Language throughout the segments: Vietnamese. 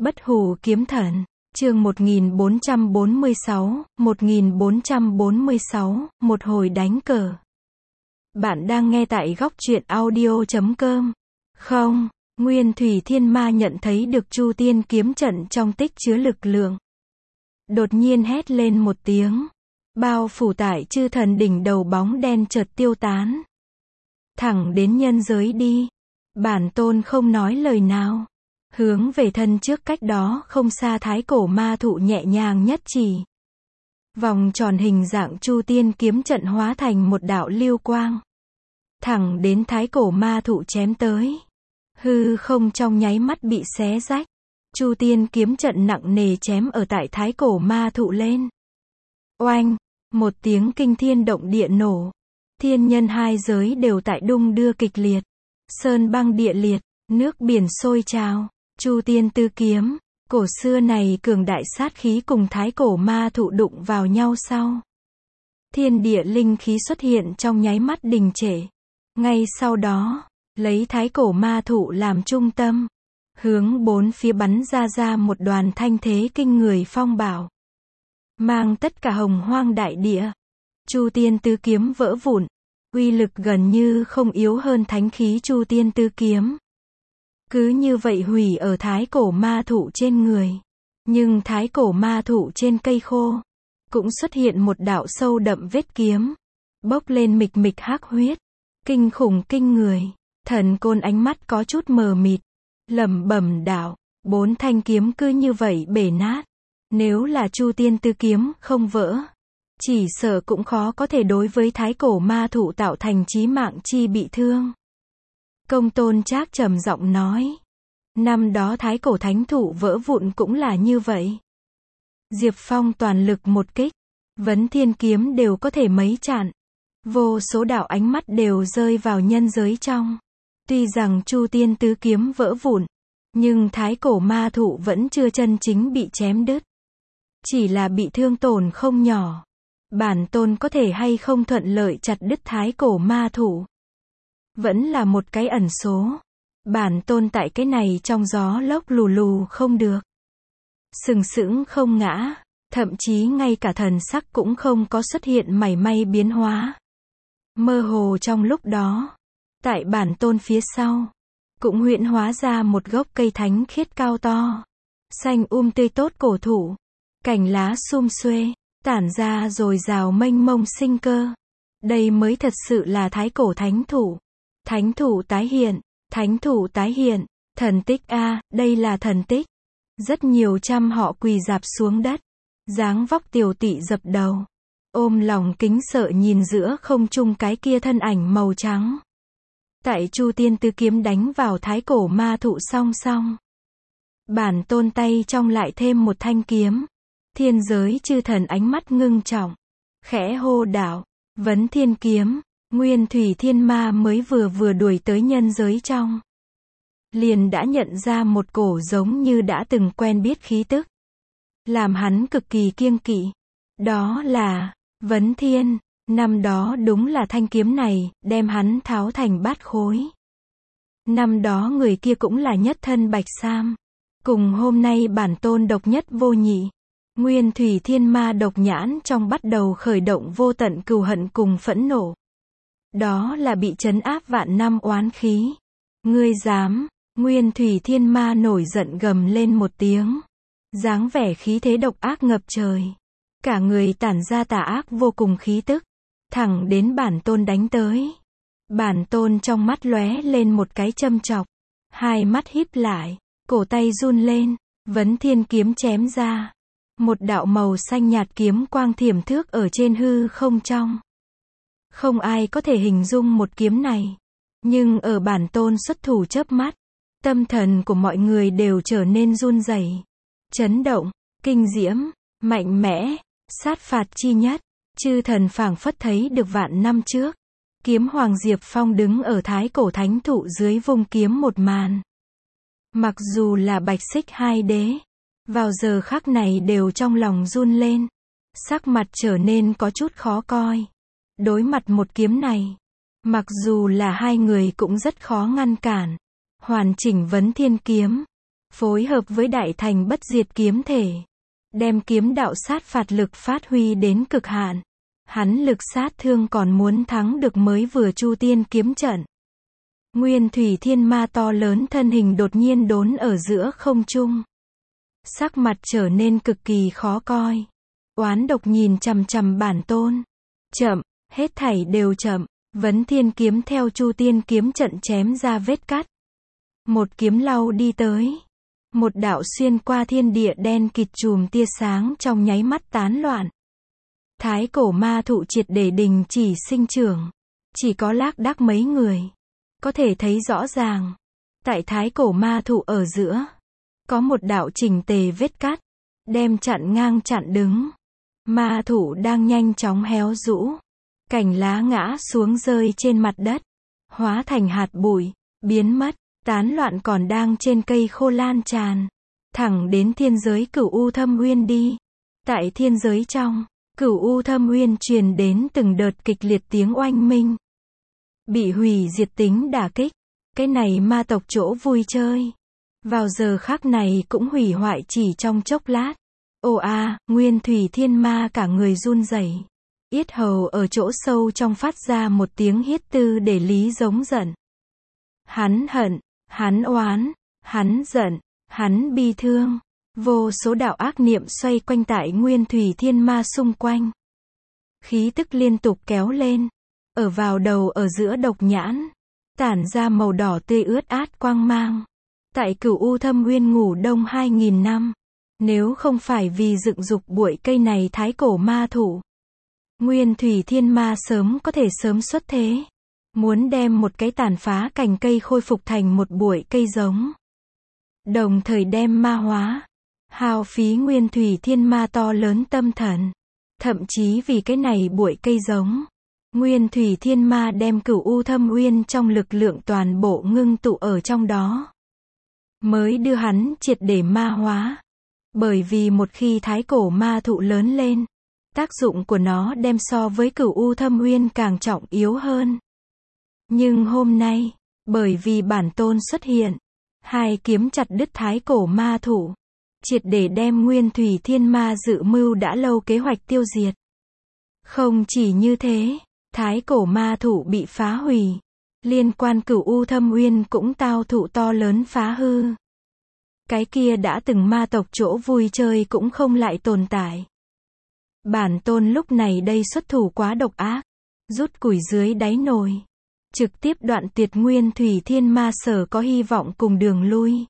Bất hủ kiếm thần, chương 1446, một hồi đánh cờ. Bạn đang nghe tại góc truyện audio.com. Không, Nguyên Thủy Thiên Ma nhận thấy được Chu Tiên kiếm trận trong tích chứa lực lượng. Đột nhiên hét lên một tiếng. Bao phủ tại chư thần đỉnh đầu bóng đen chợt tiêu tán. Thẳng đến nhân giới đi. Bản tôn không nói lời nào. Hướng về thân trước cách đó không xa thái cổ ma thụ nhẹ nhàng nhất chỉ. Vòng tròn hình dạng Chu Tiên kiếm trận hóa thành một đạo lưu quang. Thẳng đến thái cổ ma thụ chém tới. Hư không trong nháy mắt bị xé rách. Chu Tiên kiếm trận nặng nề chém ở tại thái cổ ma thụ lên. Oanh, một tiếng kinh thiên động địa nổ. Thiên nhân hai giới đều tại đung đưa kịch liệt. Sơn băng địa liệt, nước biển sôi trào. Chu Tiên tư kiếm, cổ xưa này cường đại sát khí cùng thái cổ ma thụ đụng vào nhau sau. Thiên địa linh khí xuất hiện trong nháy mắt đình trệ. Ngay sau đó, lấy thái cổ ma thụ làm trung tâm, hướng bốn phía bắn ra một đoàn thanh thế kinh người phong bạo. Mang tất cả hồng hoang đại địa. Chu Tiên tứ kiếm vỡ vụn, uy lực gần như không yếu hơn thánh khí Chu Tiên tứ kiếm. Cứ như vậy hủy ở thái cổ ma thụ trên người. Nhưng thái cổ ma thụ trên cây khô, cũng xuất hiện một đạo sâu đậm vết kiếm. Bốc lên mịch mịch hắc huyết. Kinh khủng kinh người. Thần Côn ánh mắt có chút mờ mịt. Lẩm bẩm đạo, bốn thanh kiếm cứ như vậy bể nát. Nếu là Chu Tiên tư kiếm không vỡ, chỉ sợ cũng khó có thể đối với thái cổ ma thụ tạo thành chí mạng chi bị thương. Công Tôn Trác trầm giọng nói. Năm đó thái cổ thánh thụ vỡ vụn cũng là như vậy. Diệp Phong toàn lực một kích. Vấn Thiên kiếm đều có thể mấy chặn. Vô số đạo ánh mắt đều rơi vào nhân giới trong. Tuy rằng Chu Tiên tứ kiếm vỡ vụn, nhưng thái cổ ma thụ vẫn chưa chân chính bị chém đứt. Chỉ là bị thương tổn không nhỏ. Bản tôn có thể hay không thuận lợi chặt đứt thái cổ ma thụ, vẫn là một cái ẩn số. Bản tôn tại cái này trong gió lốc lù lù không được. Sừng sững không ngã, thậm chí ngay cả thần sắc cũng không có xuất hiện mảy may biến hóa. Mơ hồ trong lúc đó, tại bản tôn phía sau, cũng huyễn hóa ra một gốc cây thánh khiết cao to. Xanh tươi tốt cổ thụ, cành lá sum xuê, tản ra dồi dào mênh mông sinh cơ. Đây mới thật sự là thái cổ thánh thụ. Thánh thụ tái hiện, thánh thụ tái hiện, thần tích a, đây là thần tích. Rất nhiều trăm họ quỳ rạp xuống đất, dáng vóc tiểu tụy dập đầu, ôm lòng kính sợ nhìn giữa không trung cái kia thân ảnh màu trắng. Tại Chu Tiên tứ kiếm đánh vào thái cổ ma thụ song song. Bản tôn tay trong lại thêm một thanh kiếm. Thiên giới chư thần ánh mắt ngưng trọng, khẽ hô đạo, Vấn Thiên kiếm. Nguyên Thủy Thiên Ma mới vừa đuổi tới nhân giới trong, liền đã nhận ra một cổ giống như đã từng quen biết khí tức, làm hắn cực kỳ kiêng kỵ. Đó là Vấn Thiên. Năm đó đúng là thanh kiếm này đem hắn tháo thành bát khối. Năm đó người kia cũng là nhất thân bạch sam, cùng hôm nay bản tôn độc nhất vô nhị. Nguyên Thủy Thiên Ma độc nhãn trong bắt đầu khởi động vô tận cừu hận cùng phẫn nộ. Đó là bị trấn áp vạn năm oán khí. Ngươi dám? Nguyên Thủy Thiên Ma nổi giận gầm lên một tiếng. Dáng vẻ khí thế độc ác ngập trời. Cả người tản ra tà ác vô cùng khí tức. Thẳng đến bản tôn đánh tới. Bản tôn trong mắt lóe lên một cái châm chọc. Hai mắt híp lại. Cổ tay run lên. Vấn Thiên kiếm chém ra. Một đạo màu xanh nhạt kiếm quang thiểm thước ở trên hư không trong. Không ai có thể hình dung một kiếm này. Nhưng ở bản tôn xuất thủ chớp mắt, tâm thần của mọi người đều trở nên run rẩy, chấn động, kinh diễm, mạnh mẽ, sát phạt chi nhất. Chư thần phảng phất thấy được vạn năm trước. Kiếm Hoàng Diệp Phong đứng ở thái cổ thánh thụ dưới vung kiếm một màn. Mặc dù là Bạch Xích hai đế, vào giờ khắc này đều trong lòng run lên. Sắc mặt trở nên có chút khó coi. Đối mặt một kiếm này, mặc dù là hai người cũng rất khó ngăn cản. Hoàn chỉnh Vấn Thiên kiếm, phối hợp với đại thành bất diệt kiếm thể, đem kiếm đạo sát phạt lực phát huy đến cực hạn. Hắn lực sát thương còn muốn thắng được mới vừa Chu Tiên kiếm trận. Nguyên thủy thiên ma to lớn thân hình đột nhiên đốn ở giữa không trung. Sắc mặt trở nên cực kỳ khó coi. Oán độc nhìn chằm chằm bản tôn. Chậm, hết thảy đều chậm. Vấn thiên kiếm theo Chu Tiên kiếm trận chém ra vết cắt. Một kiếm lau đi tới. Một đạo xuyên qua thiên địa đen kịt chùm tia sáng trong nháy mắt tán loạn. Thái cổ ma thụ triệt để đình chỉ sinh trưởng. Chỉ có lác đác mấy người có thể thấy rõ ràng. Tại thái cổ ma thụ ở giữa, có một đạo chỉnh tề vết cắt, đem chặn ngang chặn đứng. Ma thụ đang nhanh chóng héo rũ. Cành lá ngã xuống rơi trên mặt đất, hóa thành hạt bụi, biến mất, tán loạn còn đang trên cây khô lan tràn. Thẳng đến thiên giới Cửu U Thâm Uyên đi. Tại thiên giới trong, Cửu U Thâm Uyên truyền đến từng đợt kịch liệt tiếng oanh minh. Bị hủy diệt tính đả kích. Cái này ma tộc chỗ vui chơi. Vào giờ khắc này cũng hủy hoại chỉ trong chốc lát. Ồ a, Nguyên thủy thiên ma cả người run rẩy. Yết hầu ở chỗ sâu trong phát ra một tiếng hiết tư để lý giống giận. Hắn hận, hắn oán, hắn giận, hắn bi thương. Vô số đạo ác niệm xoay quanh tại Nguyên thủy thiên ma xung quanh. Khí tức liên tục kéo lên. Ở vào đầu ở giữa độc nhãn. Tản ra màu đỏ tươi ướt át quang mang. Tại Cửu U Thâm Uyên ngủ đông 2000 năm. Nếu không phải vì dựng dục bụi cây này thái cổ ma thụ, Nguyên thủy thiên ma sớm có thể sớm xuất thế. Muốn đem một cái tàn phá cành cây khôi phục thành một bụi cây giống. Đồng thời đem ma hóa. Hao phí Nguyên thủy thiên ma to lớn tâm thần. Thậm chí vì cái này bụi cây giống. Nguyên thủy thiên ma đem Cửu U Thâm Uyên trong lực lượng toàn bộ ngưng tụ ở trong đó. Mới đưa hắn triệt để ma hóa. Bởi vì một khi thái cổ ma thụ lớn lên, tác dụng của nó đem so với Cửu U Thâm Uyên càng trọng yếu hơn. Nhưng hôm nay, bởi vì bản tôn xuất hiện, hai kiếm chặt đứt thái cổ ma thụ, triệt để đem Nguyên thủy thiên ma dự mưu đã lâu kế hoạch tiêu diệt. Không chỉ như thế, thái cổ ma thụ bị phá hủy, liên quan Cửu U Thâm Uyên cũng tao thụ to lớn phá hư. Cái kia đã từng ma tộc chỗ vui chơi cũng không lại tồn tại. Bản tôn lúc này đây xuất thủ quá độc ác, rút củi dưới đáy nồi, trực tiếp đoạn tuyệt Nguyên thủy thiên ma sở có hy vọng cùng đường lui.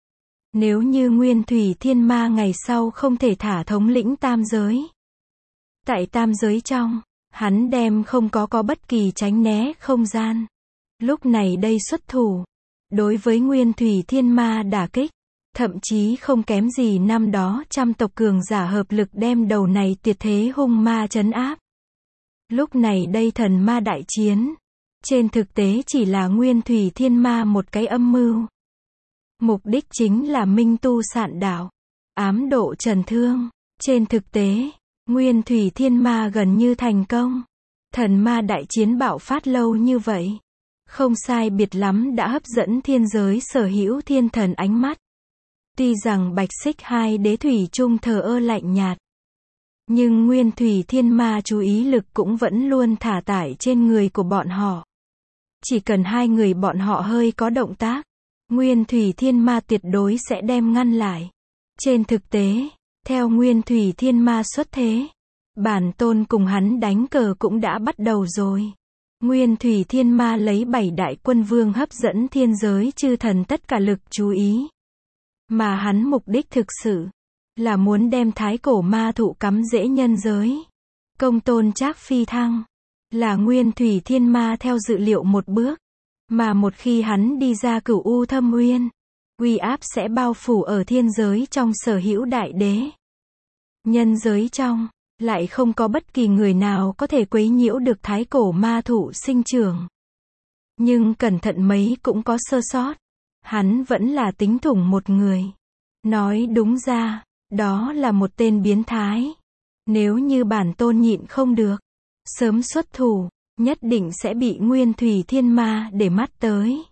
Nếu như Nguyên thủy thiên ma ngày sau không thể thả thống lĩnh tam giới, tại tam giới trong, hắn đem không có bất kỳ tránh né không gian. Lúc này đây xuất thủ, đối với Nguyên thủy thiên ma đả kích, thậm chí không kém gì năm đó trăm tộc cường giả hợp lực đem đầu này tuyệt thế hung ma trấn áp. Lúc này đây thần ma đại chiến, trên thực tế chỉ là Nguyên thủy thiên ma một cái âm mưu. Mục đích chính là minh tu sạn đạo, ám độ trần thương. Trên thực tế, Nguyên thủy thiên ma gần như thành công. Thần ma đại chiến bạo phát lâu như vậy, không sai biệt lắm đã hấp dẫn thiên giới sở hữu thiên thần ánh mắt. Tuy rằng Bạch Xích hai đế thủy chung thờ ơ lạnh nhạt, nhưng Nguyên thủy thiên ma chú ý lực cũng vẫn luôn thả tải trên người của bọn họ. Chỉ cần hai người bọn họ hơi có động tác, Nguyên thủy thiên ma tuyệt đối sẽ đem ngăn lại. Trên thực tế, theo Nguyên thủy thiên ma xuất thế, bản tôn cùng hắn đánh cờ cũng đã bắt đầu rồi. Nguyên thủy thiên ma lấy 7 đại quân vương hấp dẫn thiên giới chư thần tất cả lực chú ý. Mà hắn mục đích thực sự là muốn đem thái cổ ma thụ cắm rễ nhân giới. Công tôn Trác phi thăng là Nguyên thủy thiên ma theo dự liệu một bước. Mà một khi hắn đi ra Cửu U Thâm Uyên, uy áp sẽ bao phủ ở thiên giới trong sở hữu đại đế. Nhân giới trong, lại không có bất kỳ người nào có thể quấy nhiễu được thái cổ ma thụ sinh trưởng. Nhưng cẩn thận mấy cũng có sơ sót. Hắn vẫn là tính thủng một người. Nói đúng ra, đó là một tên biến thái. Nếu như bản tôn nhịn không được, sớm xuất thủ, nhất định sẽ bị Nguyên thủy thiên ma để mắt tới.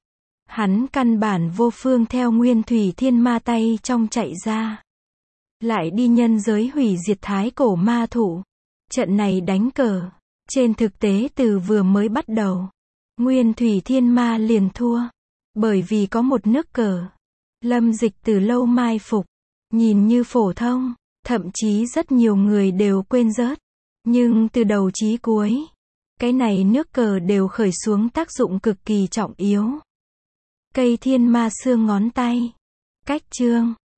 Hắn căn bản vô phương theo Nguyên Thủy Thiên Ma tay trong chạy ra. Lại đi nhân giới hủy diệt thái cổ ma thủ. Trận này đánh cờ. Trên thực tế từ vừa mới bắt đầu, Nguyên Thủy Thiên Ma liền thua. Bởi vì có một nước cờ. Lâm Dịch từ lâu mai phục. Nhìn như phổ thông. Thậm chí rất nhiều người đều quên rớt. Nhưng từ đầu chí cuối, cái này nước cờ đều khởi xuống tác dụng cực kỳ trọng yếu. Cây thiên ma xương ngón tay. Cách chương